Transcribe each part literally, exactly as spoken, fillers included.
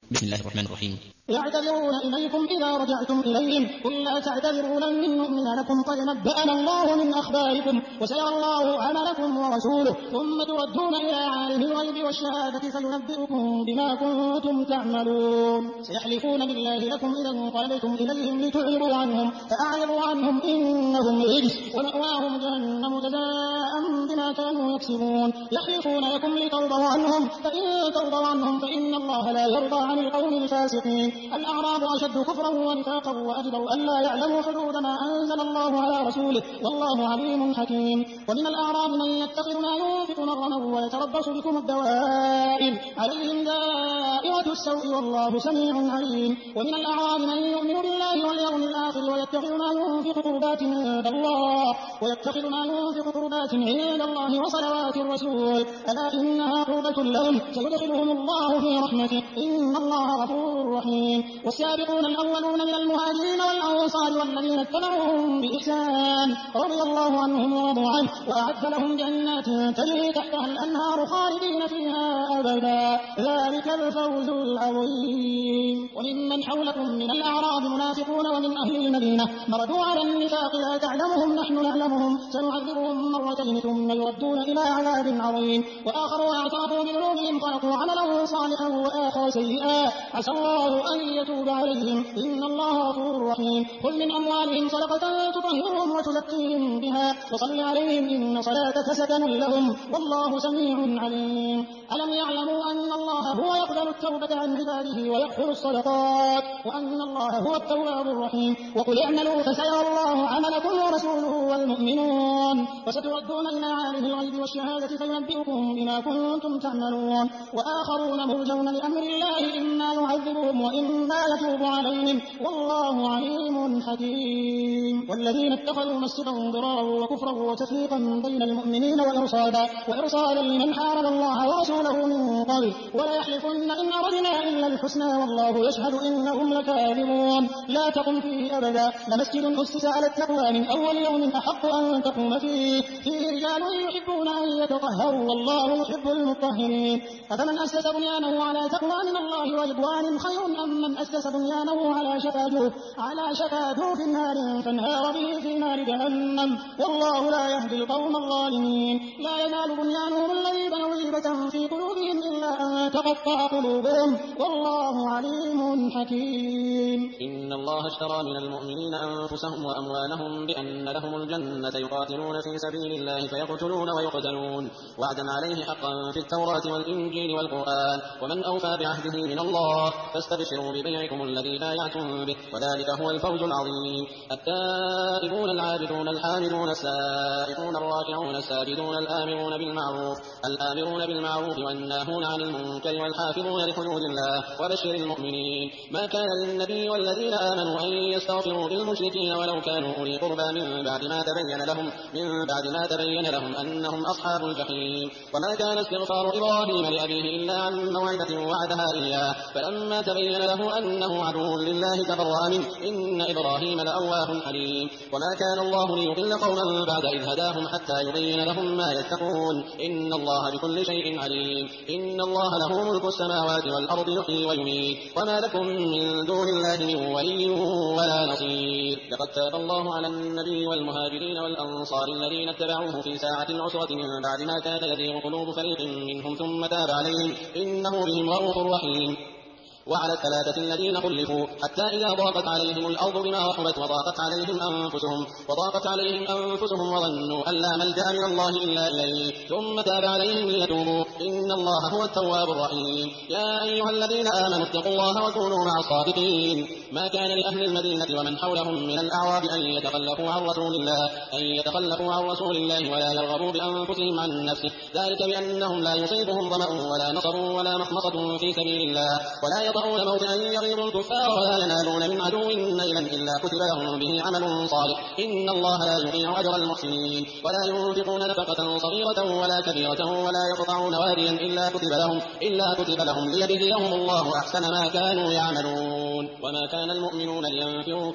بسم الله الرحمن الرحيم. يعتذرون إليكم إذا رجعتم إليهم قل لا تعتذروا لن نؤمن لكم قد نبأنا الله من أخباركم وسيرى الله عملكم ورسوله ثم تردون إلى عالم الغيب والشهادة فينبئكم بما كنتم تعملون. سيحلفون بالله لكم إذا انقلبتم إليهم لتعرضوا عنهم فأعرضوا عنهم إنهم رجس ومأواهم جهنم جزاء بما كانوا يكسبون. يحلفون لكم لترضوا عنهم فإن ترضوا عنهم فإن الله لا يرضى عن القوم الفاسقين. الأعراب أشد كفرا ونفاقا وأجدر أن لا يعلموا حدود ما أنزل الله على رسوله والله عليم حكيم. ومن الأعراب من يتخذ ما ينفق مغرما ويتربص بكم الدوائر عليهم دائرة السوء والله سميع عليم. ومن الأعراب من يؤمن بالله واليوم الآخر ويتخذ ما ينفق قربات عند الله ويتخذ ما ينفق قربات عند الله وصلوات الرسول ألا إنها قربة لهم سيدخلهم الله في رحمته إن الله غفور رحيم. والسابقون الأولون من المهاجرين والأنصار والذين اتبعوهم بإحسان رضي الله عنهم ورضوا عنه وأعد لهم جنات تجري تحتها الأنهار خالدين فيها أبدا ذلك الفوز العظيم. وممن حولكم من الأعراب منافقون ومن أهل المدينة مردوا على النفاق لا تعلمهم نحن نعلمهم سنعذبهم مرتين ثم يردون إلى عذاب عظيم. وآخرون اعترفوا بذنوبهم خلقوا عملا صالحا وآخر سيئا عسى الله أن يتوب عليهم إن الله غفور رحيم. خذ من أموالهم صدقة تطهرهم وتزكيهم بها وصل عليهم إن صلاتك سكن لهم والله سميع عليم. ألم يعلموا أن الله هو يقبل التوبة عن عباده ويغفر الصدقات وأن الله هو التواب الرحيم. وقل اعملوا فسيرى الله عملكم ورسوله والمؤمنون وستردون إلى عالم الغيب والشهادة فينبئكم بما كنتم تعملون. وآخرون مرجون لأمر الله إما يعذبهم وإما يتوب عليهم والله عليم حكيم. والذين اتخذوا مسجدا ضرارا وكفرا وتفريقا بين المؤمنين وإرصادا وإرصادا لمن حارب الله ورسوله من قبل ولا يحلفن إن أردنا إلا الحسنى والله يشهد إنهم لكاذبون. لا تقم فيه أبدا لمسجد أسس على التقوى من أول يوم أحق أن تقوم فيه فيه رجال يحبون أن يتطهروا والله يحب المطهرين. أفمن أسس بنيانه على تقوى من الله ورضوان خير أم من أسس بنيانه على شفا جرف على شفا جرف نار فانهار به في نار جهنم والله لا يهدي القوم الظالمين. لا ينال بنيانهم الذي بنوا ريبة في قلوبهم إلا أن تقطع قلوبهم والله عليم حكيم. إن الله اشترى من المؤمنين أنفسهم وأموالهم بأن لهم الجنة يقاتلون في سبيل الله فيقتلون ويقتلون وعدا عليه حقا في التوراة والإنجيل والقرآن ومن أوفى بعهده من الله فاستبشروا ببيعكم الذي بايعتم به وذلك هو الفوز العظيم. التائبون العابدون الحامدون السائحون الراكعون الساجدون الآمرون بالمعروف الآمرون بالمعروف والناهون عن المنكر والحافظون لحدود الله وبشر المؤمنين. ما كان للنبي والذين آمنوا أن يستغفروا للمشركين ولو كانوا أولي قربى من بعد ما تبين لهم من بعد ما تبين لهم أنهم أصحاب الجحيم. وما كان استغفار إبراهيم لأبيه إلا عن موعدة وعدها إياه فلما تبين له أنه عدو لله تبرأ منه إن إبراهيم لأواه حليم. وما كان الله ليضل قوما بعد إذ هداهم حتى يبين لهم ما يتقون إن الله بكل شيء عليم. إن الله له ملك السماوات والأرض يحيي ويميت وما لكم من دون الله من ولي ولا نصير. لقد تاب الله على النبي والمهاجرين والأنصار الذين اتبعوه في ساعة العسرة من بعد ما كاد يزيغ قلوب فريق منهم ثم تاب عليهم إنه بهم رؤوف رحيم. وعلى الثلاثة الذين خلفوا حتى إذا ضاقت عليهم الأرض بما رحبت وضاقت عليهم أنفسهم وضاقت عليهم أنفسهم وظنوا أن لا ملجأ من الله إلا إليه ثم تاب عليهم ليتوبوا إن الله هو التواب الرحيم. يا أيها الذين آمنوا اتقوا الله وكونوا مع الصادقين. ما كان لأهل المدينة ومن حولهم من الأعراب أن يتخلفوا عن رسول الله أن يتخلفوا عن رسول الله ولا يرغبوا بأنفسهم عن نفسه ذلك بأنهم لا يصيبهم ظمأ ولا نصب ولا مخمصة في سبيل الله ولا يطعون موطئا يغيظ الكفار ولا ينالون من عدو نيلا إلا كتب لهم به عمل صالح إن الله لا يضيع أجر المحسنين. ولا ينفقون نفقة صغيرة ولا كبيرة ولا يقطعون واديا إلا كتب لهم إلا كتب لهم ليجزيهم الله أحسن ما كانوا يعملون. وما كان المؤمنون لينفروا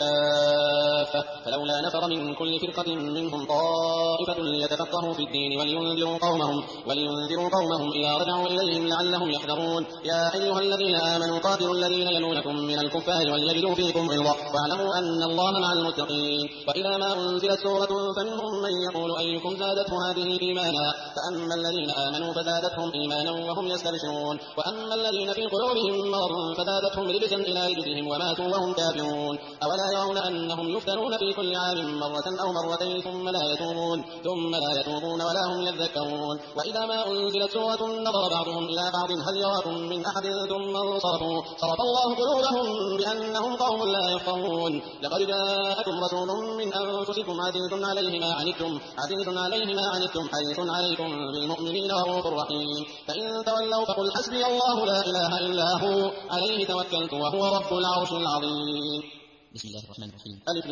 كافة فلولا نفر من كل فرقة منهم طائفة ليتفقهوا في الدين ولينذروا قومهم ولينذروا قومهم إذا رجعوا إليهم لعلهم يحذرون. يا أيها الذين آمنوا وقاتلوا الذين يلونكم من الكفار وليجدوا فيكم غلظة واعلموا أن الله مع المتقين. وإذا ما أنزلت سورة فمنهم من يقول أيكم زادته هذه إيمانا فأما الذين آمنوا فزادتهم إيمانا وهم يستبشرون وأما الذين في قلوبهم مرض فزادتهم رجسا إلى رجسهم وماتوا وهم كافرون. أولا يرون أنهم يفتنون في كل عام مرة أو مرتين ثم لا يتوبون ثم لا يتوبون ولا هم يذكرون. وإذا ما أنزلت سورة نظر بعضهم إلى بعض هل يراكم من أحد ثم انصرفوا صرف الله قلوبهم بأنهم قوم لا يفقهون. لقد جاءكم رسول من أنفسكم عزيز عليه ما عنتم عزيز عليه ما عنتم حريص عليكم بالمؤمنين رؤوف رحيم. فإن تولوا فقل حسبي الله لا إله إلا هو عليه توكلت وهو رب العرش العظيم. بسم الله الرحمن الرحيم. ألف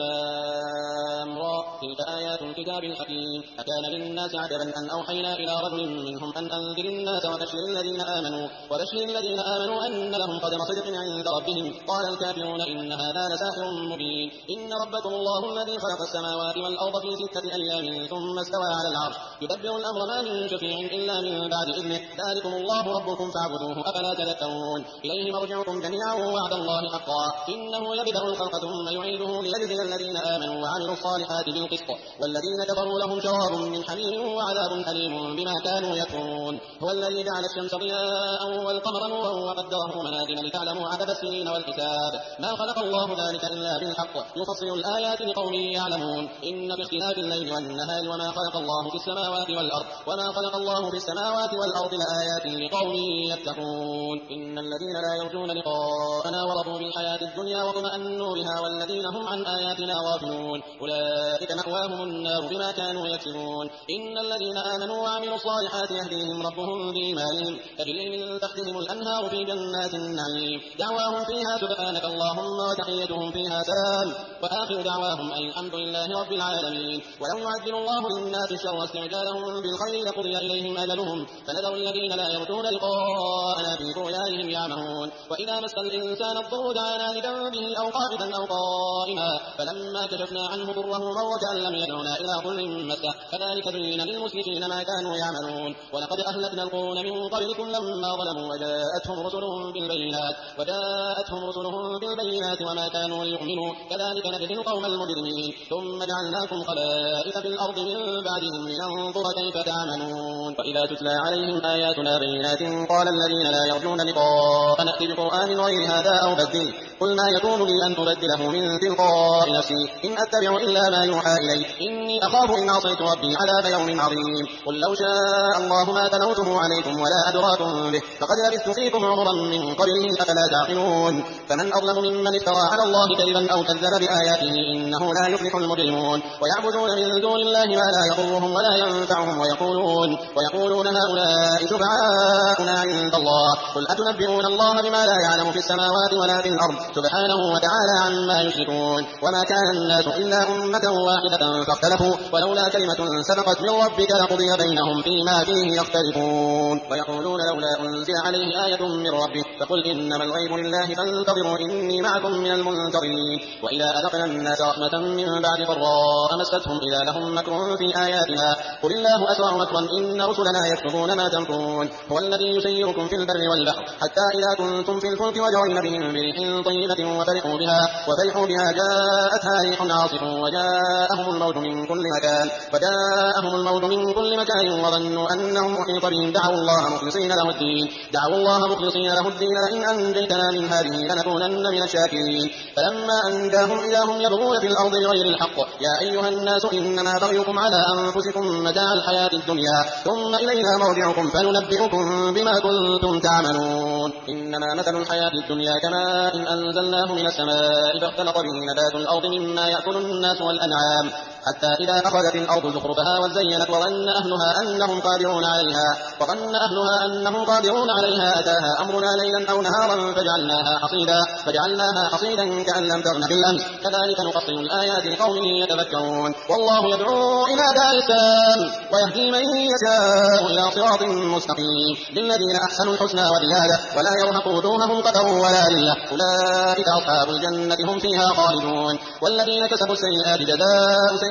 لام را تلك آيات الكتاب الحكيم. أكان للناس عجبا أن أوحينا إلى رجل منهم أن أنذر الناس وبشر الذين آمنوا وبشر الذين آمنوا أن لهم قدم صدق عند ربهم. قال الكافرون إن هذا لساحر مبين. إن ربكم الله الذي خلق السماوات والأرض في ستة أيام ثم استوى على العرش يدبر الأمر ما من شفيع إلا من بعد إذنه ذلكم الله ربكم فاعبدوه أفلا تذكرون. إليه مرجعكم جميعا وعد الله حقا إنه يبدأ الخلق ثم يعيده ليجزي الذين آمنوا وعملوا الصالحات بالقسط والذين كفروا لهم شراب من حميم وعذاب أليم بما كانوا يكفرون. هو الذي جعل الشمس ضياء والقمر نورا وقدره منازل لتعلموا عدد السنين والحساب ما خلق الله ذلك إلا بالحق يفصل الآيات لقوم يعلمون. إن في اختلاف الليل والنهار وما خلق الله في السماوات والأرض وما خلق الله في السماوات والأرض لآيات لقوم يتقون. إن الذين لا يرجون لقاءنا ورضوا بالحياة الدنيا واطمأنوا بها والذين هم عن آياتنا غافلون أولئك مأواهم النار بما كانوا يكسبون. إن الذين آمنوا وعملوا الصالحات يهديهم ربهم بإيمانهم تجري من تحتهم الأنهار في جنات النعيم دعواهم فيها سبحانك اللهم وتحيتهم فيها سلام وآخر دعواهم أن الحمد لله رب العالمين. ولو يعجل الله للناس الشر استعجالهم بالخير لقضي إليهم أجلهم فنذر الذين لا يرجون لقاءنا في طغيانهم يعمهون. وإذا مس الإنسان الضر دعانا لذنبه أو قائدا أو قائما فلما كشفنا عنه ضره مر كأن لم يدعنا إلى ضر مسه كذلك زين للمسرفين ما كانوا يعملون. ولقد أهلكنا القرون من قبلكم لما ظلموا وجاءتهم رسلهم بالبينات وجاءتهم رسلهم بالبينات وما كانوا ليؤمنوا كذلك نجزي القوم المجرمين. ثم جعلناكم خلائف في الأرض من بعدهم لننظر كيف تعملون. وإذا تتلى عليهم آياتنا بينات قال الذين لا يرجون لقاء نأتي بقرآن غير هذا أو بدل قل ما يكون لي أن تبدله من تلقاء نفسي إن أتبع إلا ما يوحى إلي إني أخاف إن عصيت ربي عذاب يوم عظيم. قل لو شاء الله ما تلوته عليكم ولا أدراكم به فقد لبثت فيكم عمرا من قبله أفلا تعقلون. فمن أظلم ممن افترى على الله كذبا أو كذب بآياته إنه لا يفلح المجرمون. ويعبدون من دون الله ما لا يضرهم ولا ينفعهم ويقولون ويقولون هؤلاء شفعاؤنا عند الله قل أتنبئون الله بما لا يعلم في السماوات ولا في الأرض سبحانه وتعالى عما يشركون. وما كان الناس إلا أمة واحدة فاختلفوا ولولا كلمة سبقت من ربك لقضي بينهم فيما فيه يختلفون. ويقولون لولا أنزل عليه آية من ربه فقل إنما الغيب لله فانتظروا إني معكم من المنتظرين. وإذا أذقنا الناس رحمة من بعد ضراء مستهم إذا لهم مكر في آياتنا قل الله أسرع مكرا إن رسلنا يكتبون ما تمكرون. هو الذي يسيركم في البر والبحر حتى إذا كنتم في الفلك وجرين بهم بريح طيبة وفرحوا بها وفرحوا بها جاءتها ريح عاصف وجاءهم الموت من كل مكان وجاءهم الموت من كل مكان وظنوا أنهم أحيط بهم دعوا الله مخلصين له الدين دعوا الله مخلصين له الدين لئن أنجيتنا من هذه لنكونن من الشاكرين. فلما أنجاهم إذا هم يبغون في الأرض بغير الحق يا أيها الناس إنما بغيكم على أنفسكم متاع الحياة الدنيا ثم إلينا مرجعكم فننبئكم بما كنتم تعملون. إنما مثل الحياة الدنيا كماء إن أنزلناه من السماء فاختلط به نبات الأرض مما يأكل الناس والأنعام حتى إذا أخذت الأرض زخرفها وزينت وظن أهلها أنهم قادرون عليها وظن أهلها أنهم قادرون عليها أتاها أمرنا ليلا أو نهارا فجعلناها حصيدا فجعلناها حصيدا كأن لم تغن بالأمس كذلك نفصل الآيات لقوم يتذكرون. والله يدعو إلى دار السلام ويهدي من يشاء إلى صراط مستقيم للذين أحسنوا الحسنى وزيادة ولا يرهق وجوههم قتر ولا ذلة أولئك أصحاب الجنة هم فيها خالدون. والذين كسبوا السيئات جزاء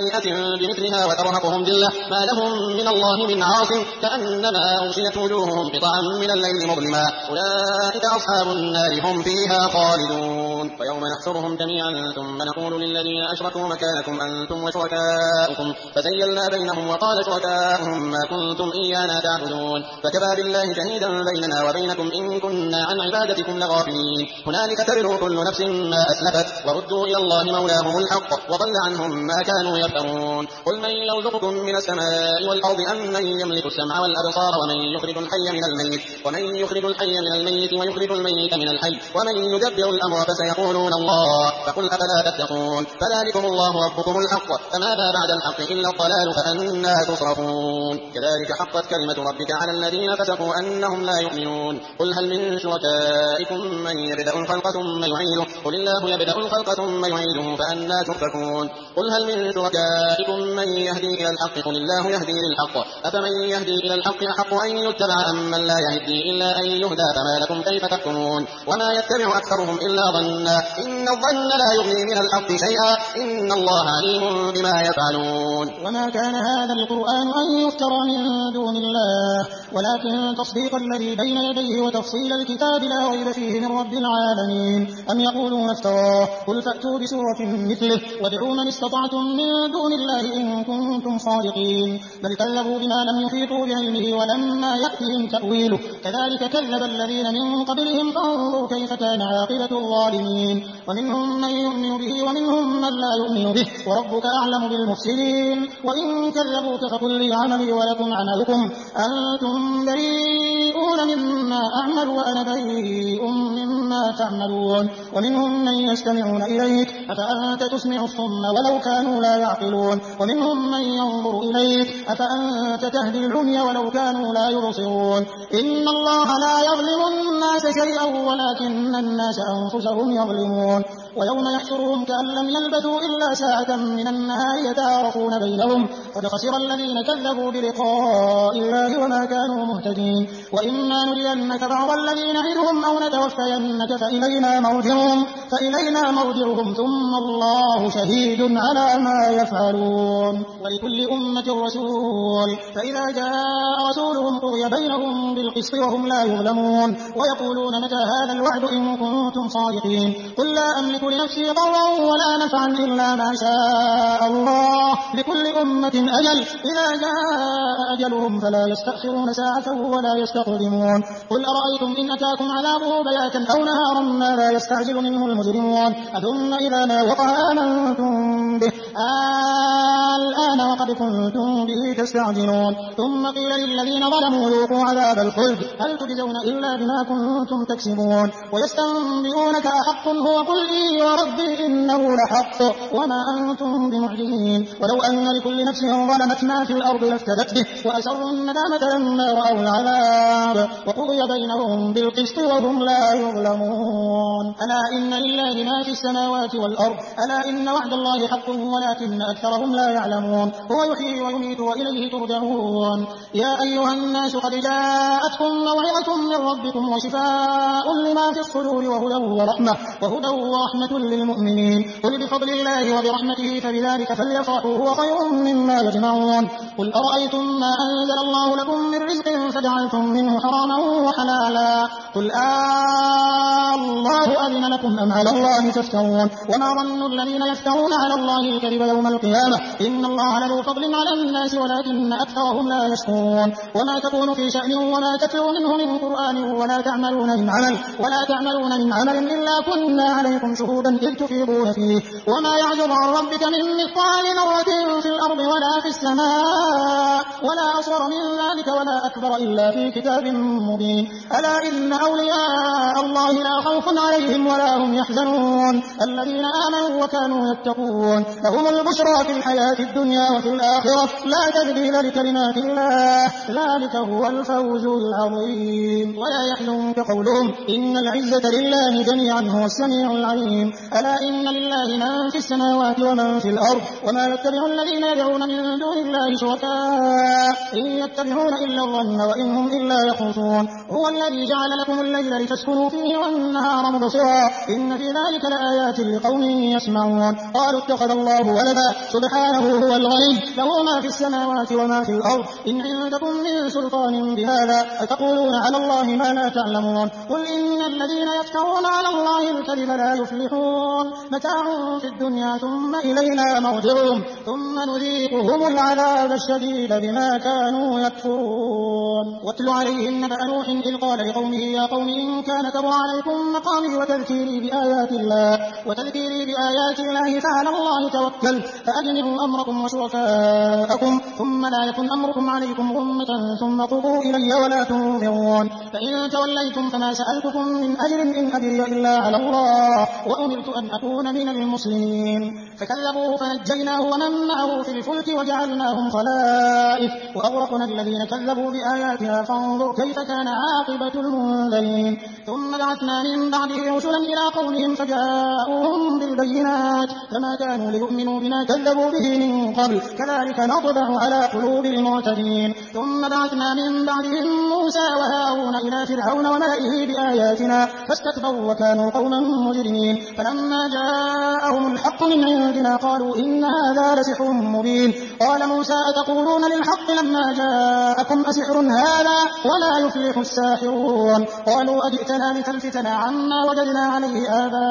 سيئة بمثلها وترهقهم ذلة ما لهم من الله من عاصم كأنما أغشيت وجوههم قطعا من الليل مظلما أولئك أصحاب النار هم فيها خالدون ويوم نحشرهم جميعا ثم نقول للذين أشركوا مكانكم أنتم وشركاؤكم فزيلنا بينهم وقال شركاؤهم ما كنتم إيانا تعبدون فكفى بالله شهيدا بيننا وبينكم إن كنا عن عبادتكم لغافلين هنالك تبلو كل نفس ما أسلفت وردوا إلى الله مولاهم الحق وضل عنهم ما كانوا يفترون قل من يرزقكم من السماء والأرض أم من يملك السمع والأبصار ومن يخرج الحي من الميت ومن يخرج الحي من الميت ويخرج الميت من الحي ومن يدبر الأمر فسيقولون الله فقل أفلا تتقون فذلكم الله ربكم الحق فماذا بعد الحق إلا الضلال فأنا تصرفون كذلك حقت كلمة ربك على الذين فسقوا أنهم لا يؤمنون قل هل من شركائكم من يبدأ الخلق ثم يعيده قل الله يبدأ الخلق ثم يعيده فأنا تؤفكون قل هل من شركائكم من يهدي إلى الحق قل الله يهدي للحق أفمن يهدي إلى الحق أحق أن يتبع أم من لا يهدي إلا أن يهدى فما لكم كيف تحكمون وما يتبع أكثرهم إلا ظنا إن الظن لا يغني من الحق شيئا إن الله عليم بما يفعلون وما كان هذا القرآن أن يفترى من دون الله ولكن تصديق الذي بين يديه وتفصيل الكتاب لا ريب فيه من رب العالمين أم يقولون افتراه قل فأتوا بسورة مثله وادعوا من استطعتم من دون الله إن كنتم صادقين بل كذبوا بما لم يحيطوا بعلمه ولما يأتهم تأويله كذلك كذب الذين من قبلهم فانظروا كيف كان عاقبة الظالمين ومنهم من يؤمن به ومنهم من لا يؤمن به وربك أعلم بالمفسدين وإن كذبوك فقل لي عملي ولكم عملكم أنتم بريئون مما أعمل وأنا بريء مما تعملون ومنهم من يستمعون إليك أفأنت تسمع الصم ولو كانوا لا يعقلون ومنهم من ينظر إليك أفأنت تهدي العمي ولو كانوا لا يبصرون إن الله لا يظلم الناس شيئا ولكن الناس أنفسهم يظلمون ويوم يحشرهم كأن لم يلبثوا إلا ساعة من النهار يتعارفون بينهم قد خسر الذين كذبوا بلقاء الله وما كانوا مهتدين وإما نرينك بعض الذين نعدهم أو نتوفينك فإلينا مرجعهم فإلينا مرجعهم ثم الله شهيد على ما يفعلون ولكل أمة رسول فإذا جاء رسولهم قضي بينهم بالقسط وهم لا يظلمون ويقولون متى هذا الوعد إن كنتم صادقين قل لا أملك لنفسي ضرا ولا نفعا إلا ما شاء الله لكل أمة أجل إذا جاء أجلهم فلا يستأخرون ساعة ولا يستقدمون قل أرأيتم إن أتاكم عذابه بياتا أو نهارا ما لا يستعجل منه المجرمون أثم إذا ما وقع آمنتم به الآن وقد كنتم به تستعجلون ثم قيل للذين ظلموا ذوقوا عذاب الخلد هل تجزون إلا بما كنتم تكسبون ويستنبئونك أحق هو قل إي وربي إنه لحق وما أنتم بمعجزين ولو أن لكل نفس ظلمت ما في الأرض لافتدت به وأسروا الندامة لما رأوا العذاب وقضي بينهم بالقسط وهم لا يظلمون ألا إن لله ما في السماوات والأرض ألا إن وعد الله حق ولكن أكثرهم لا يعلمون هو يحيي ويميت وإليه ترجعون يا أيها الناس قد جاءتكم موعظة من ربكم وشفاء لما في الصدور وهدى ورحمة وهدى ورحمة للمؤمنين قل بفضل الله وبرحمته فبذلك فليفرحوا هو خير مما يجمعون قل أرأيتم ما أنزل الله لكم من رزق فجعلتم منه حراما وحلالا قل آه الله أذن لكم أم على الله تفترون وما ظن الذين يفترون على الله الكذب يوم القيامة إن الله لذو فضل على الناس ولكن أكثرهم لا يشكرون وما تكون في شأن وما تتلو منه من قرآن ولا تعملون من عمل ولا تعملون من عمل إلا كنا عليكم شهودا إذ تفيضون فيه وما يعجب عن ربك من مثقال ذرة في الأرض ولا في السماء ولا أصغر من ذلك ولا أكبر إلا في كتاب مبين ألا إن أولياء الله لا خوف عليهم ولا هم يحزنون الذين آمنوا وكانوا يتقون لهم البشرى في الحياة الدنيا وفي الآخرة لا تبديل لكلمات الله ذلك هو الفوز العظيم ولا يحزنك قولهم إن العزة لله جميعا هو السميع العليم ألا إن لله من في السماوات ومن في الأرض وما يتبع الذين يدعون من دون الله شركاء إن يتبعون إلا الظن وإن هم إلا يخرصون هو الذي جعل لكم الليل لتسكنوا فيه والنهار مبصرا كثيرا إن في ذلك لآيات لقوم يسمعون. قالوا اتخذ الله ولدا سبحانه هو الغني له ما في السماوات وما في الأرض إن عندكم من سلطان بهذا أتقولون على الله ما لا تعلمون. قل إن الذين يفترون على الله الكذب لا يفلحون متاع في الدنيا ثم إلينا مرجعهم ثم نذيقهم العذاب الشديد بما كانوا يكفرون. واتل عليهم نبأ نوح إذ قال لقومه يا قوم إن كان كبر عليكم مقامي وتذكيري بآيات الله وتذكيري بآيات الله فعلى الله توكل فأجمعوا أمركم وشركاءكم ثم لا يكن أمركم عليكم غمة ثم قضوا إلي ولا تنظرون. فإن توليتم فما سألتكم من أجر إن أجري إلا على الله وأمرت أن أكون من المسلمين. فكذبوه فنجيناه ومن معه في الفلك وجعلناهم خلائف وأغرقنا الذين كذبوا بآياتنا فانظر كيف كان عاقبة المنذرين. ثم بعثنا من بعده رسلا إلى قومهم فجاءوهم بالبينات فما كانوا ليؤمنوا بما كذبوا به من قبل كذلك نطبع على قلوب المعتدين. ثم بعثنا من بعدهم موسى وهارون إلى فرعون وملئه بآياتنا فاستكبروا وكانوا قوما مجرمين. فلما جاءهم الحق من عندنا قالوا إن هذا لسحر مبين. قال موسى أتقولون للحق لما جاءكم أسحر هذا ولا يفلح الساحرون. قالوا أجئتنا لتلفتنا عما وجدنا عليه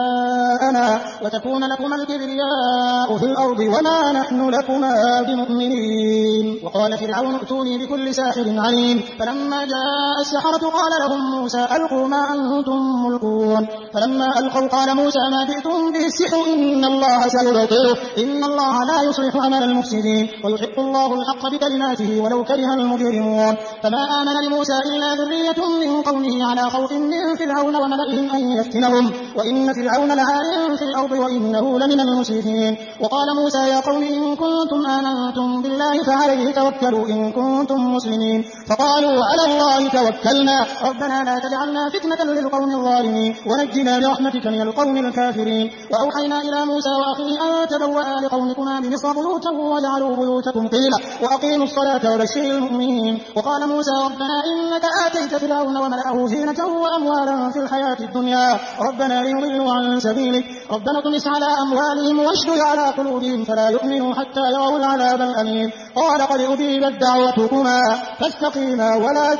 آباءنا وتكون لكما الكبرياء في الأرض وما نحن لكما بمؤمنين. وقال فرعون ائتوني بكل ساحر عليم. فلما جاء السحرة قال لهم موسى ألقوا ما أنتم ملقون. فلما ألقوا قال موسى ما جئتم به السحر إن الله سيبطله إن الله لا يصلح عمل المفسدين ويحق الله الحق بكلماته ولو كره المجرمون. فما آمن لموسى إلا ذرية من قومه على خوف من فرعون وملئهم أن يفتنهم وإن فرعون لعال في الأرض وإنه لمن المسرفين. وقال موسى يا قوم إن كنتم آمنتم بالله فعليه توكلوا إن كنتم مسلمين. فقالوا على الله توكلنا ربنا لا تجعلنا فتنة للقوم الظالمين ونجنا برحمتك من القوم الكافرين. وأوحينا إلى موسى وأخيه أن تبوأ لقومكما بمصر بيوتا واجعلوا بيوتكم قيلا وأقيموا الصلاة وبشر المؤمنين. وقال موسى ربنا إنك آتيت فرعون وملأه زينة وأموالا في الحياة الدنيا ربنا ليضلوا عن سبيلك ربنا اطمس على أموالهم واشدد على قلوبهم فلا يؤمنوا حتى يروا العذاب الأليم. قال قد أجيبت دعوتكما فاستقيما ولا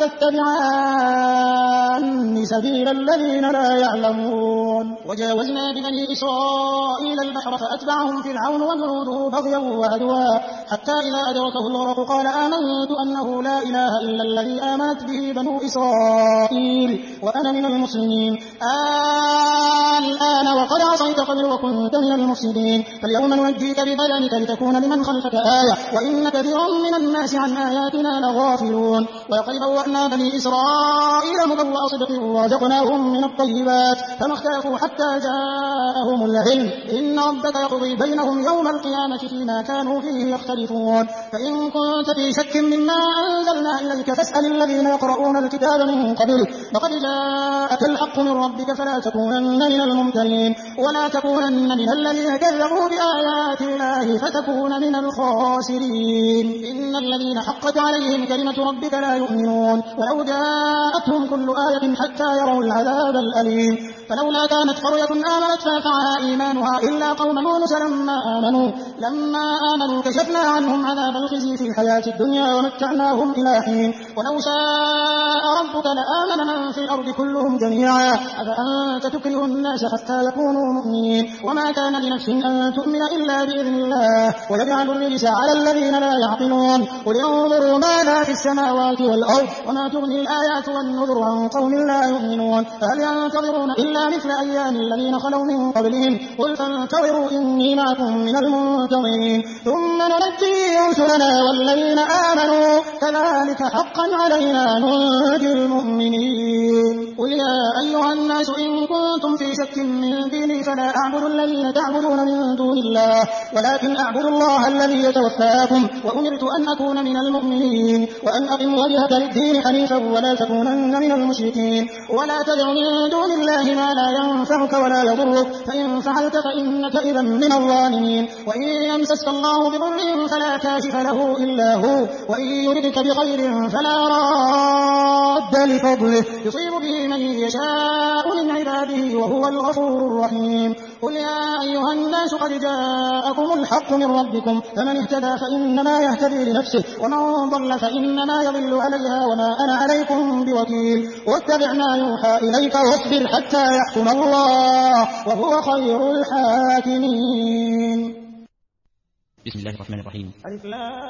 تتبعان سبيل الذين لا يعلمون. وجاوزنا ببني إسرائيل البحر فأتبعهم فرعون وجنوده بغيا وعدوا حتى إذا أدركه الغرق قال آمنت أنه لا إله إلا الذي آمنت به بنو إسرائيل وأنا من المسلمين. الآن وقد عصيت قبل وكنت من المفسدين فاليوم ننجيك ببدنك لتكون لمن خلفك آية وإن كثيرا من الناس عن آياتنا لغافلون. ولقد بوأنا بني إسرائيل مبوأ صدق ورزقناهم من الطيبات فما اختلفوا حتى جاءهم العلم إن ربك يقضي بينهم يوم القيامة فيما كانوا فيه يختلفون. فإن كنت في شك مما أنزلنا إليك فاسأل الذين يقرؤون الكتاب من قبلك لقد جاءك الحق من ربك فلا تكونن من الممترين ولا تكونن من الذين كذبوا بآيات الله فتكون من الخاسرين. إن الذين حقت عليهم كلمة ربك لا يؤمنون ولو جاءتهم كل آية حتى يروا العذاب الأليم. فلولا كانت قرية آمنت فنفعها إيمانها إلا قوم يونس لما آمنوا لما آمنوا كشفنا عنهم عذاب الخزي في الحياة الدنيا ومتعناهم إلى حين. ولو شاء ربك لآمن من في الأرض كلهم جميعا أفأنت تكره الناس حتى يكونوا مؤمنين وما كان لنفس أن تؤمن إلا بإذن الله ويجعل الرجس على الذين لا يعقلون. قل انظروا ماذا في السماوات والأرض وما تغني الآيات والنذر عن قوم لا يؤمنون هل ينتظرون إلا مثل أيام الذين خلوا من قبلهم قل فانتظروا إني معكم من المنتظرين ثم ننجي رسلنا والذين آمنوا كذلك حقا علينا ننجي المؤمنين. قل يا أيها الناس إن كنتم في شك من ديني فلا أعبد الذين تعبدون من دون الله ولكن أعبد الله الذي يتوفاكم وأمرت أن أكون من المؤمنين وأن أقم وجهك للدين حنيفا ولا تكونن من المشركين ولا تدع من دون الله ما لا ينفعك ولا يضرك فإن فعلت فإنك إذا من الظالمين. وإن يمسسك الله بضر فلا كاشف له إلا هو وإن يردك بخير فلا راد لفضله يصيب به من يشاء من عباده عباده وهو الغفور الرحيم. قل يا أيها الناس قد جاءكم الحق من ربكم فمن اهتدى فإنما يهتدي لنفسه ومن ضل فإنما يضل عليها وما أنا عليكم بوكيل. واتبع ما يوحى إليك واصبر حتى يحكم الله وهو خير الحاكمين. بسم الله الرحمن الرحيم. ألف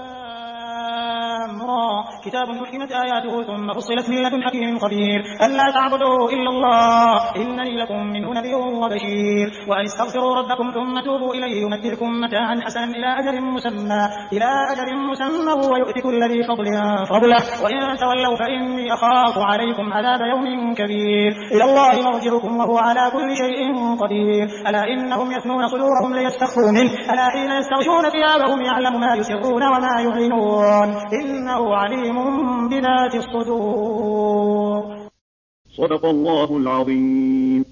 لام را كتاب حكمت آياته ثم فصلت من لدن حكيم خبير ألا تعبدوا إلا الله إنني لكم منه نذير وبشير وأن استغفروا ربكم ثم توبوا إليه يمتعكم متاعا حسنا إلى أجل مسمى إلى أجل مسمى ويؤتي كل ذي فضل فضله وإن تولوا فإني أخاف عليكم عذاب يوم كبير. إلى الله مرجعكم وهو على كل شيء قدير. ألا إنهم يثنون صدورهم ليستخفوا منه ألا حين يستغشون ثيابهم يعلم ما يسرون وما يعلنون إنه عليم بذات الصدور. صدق الله العظيم.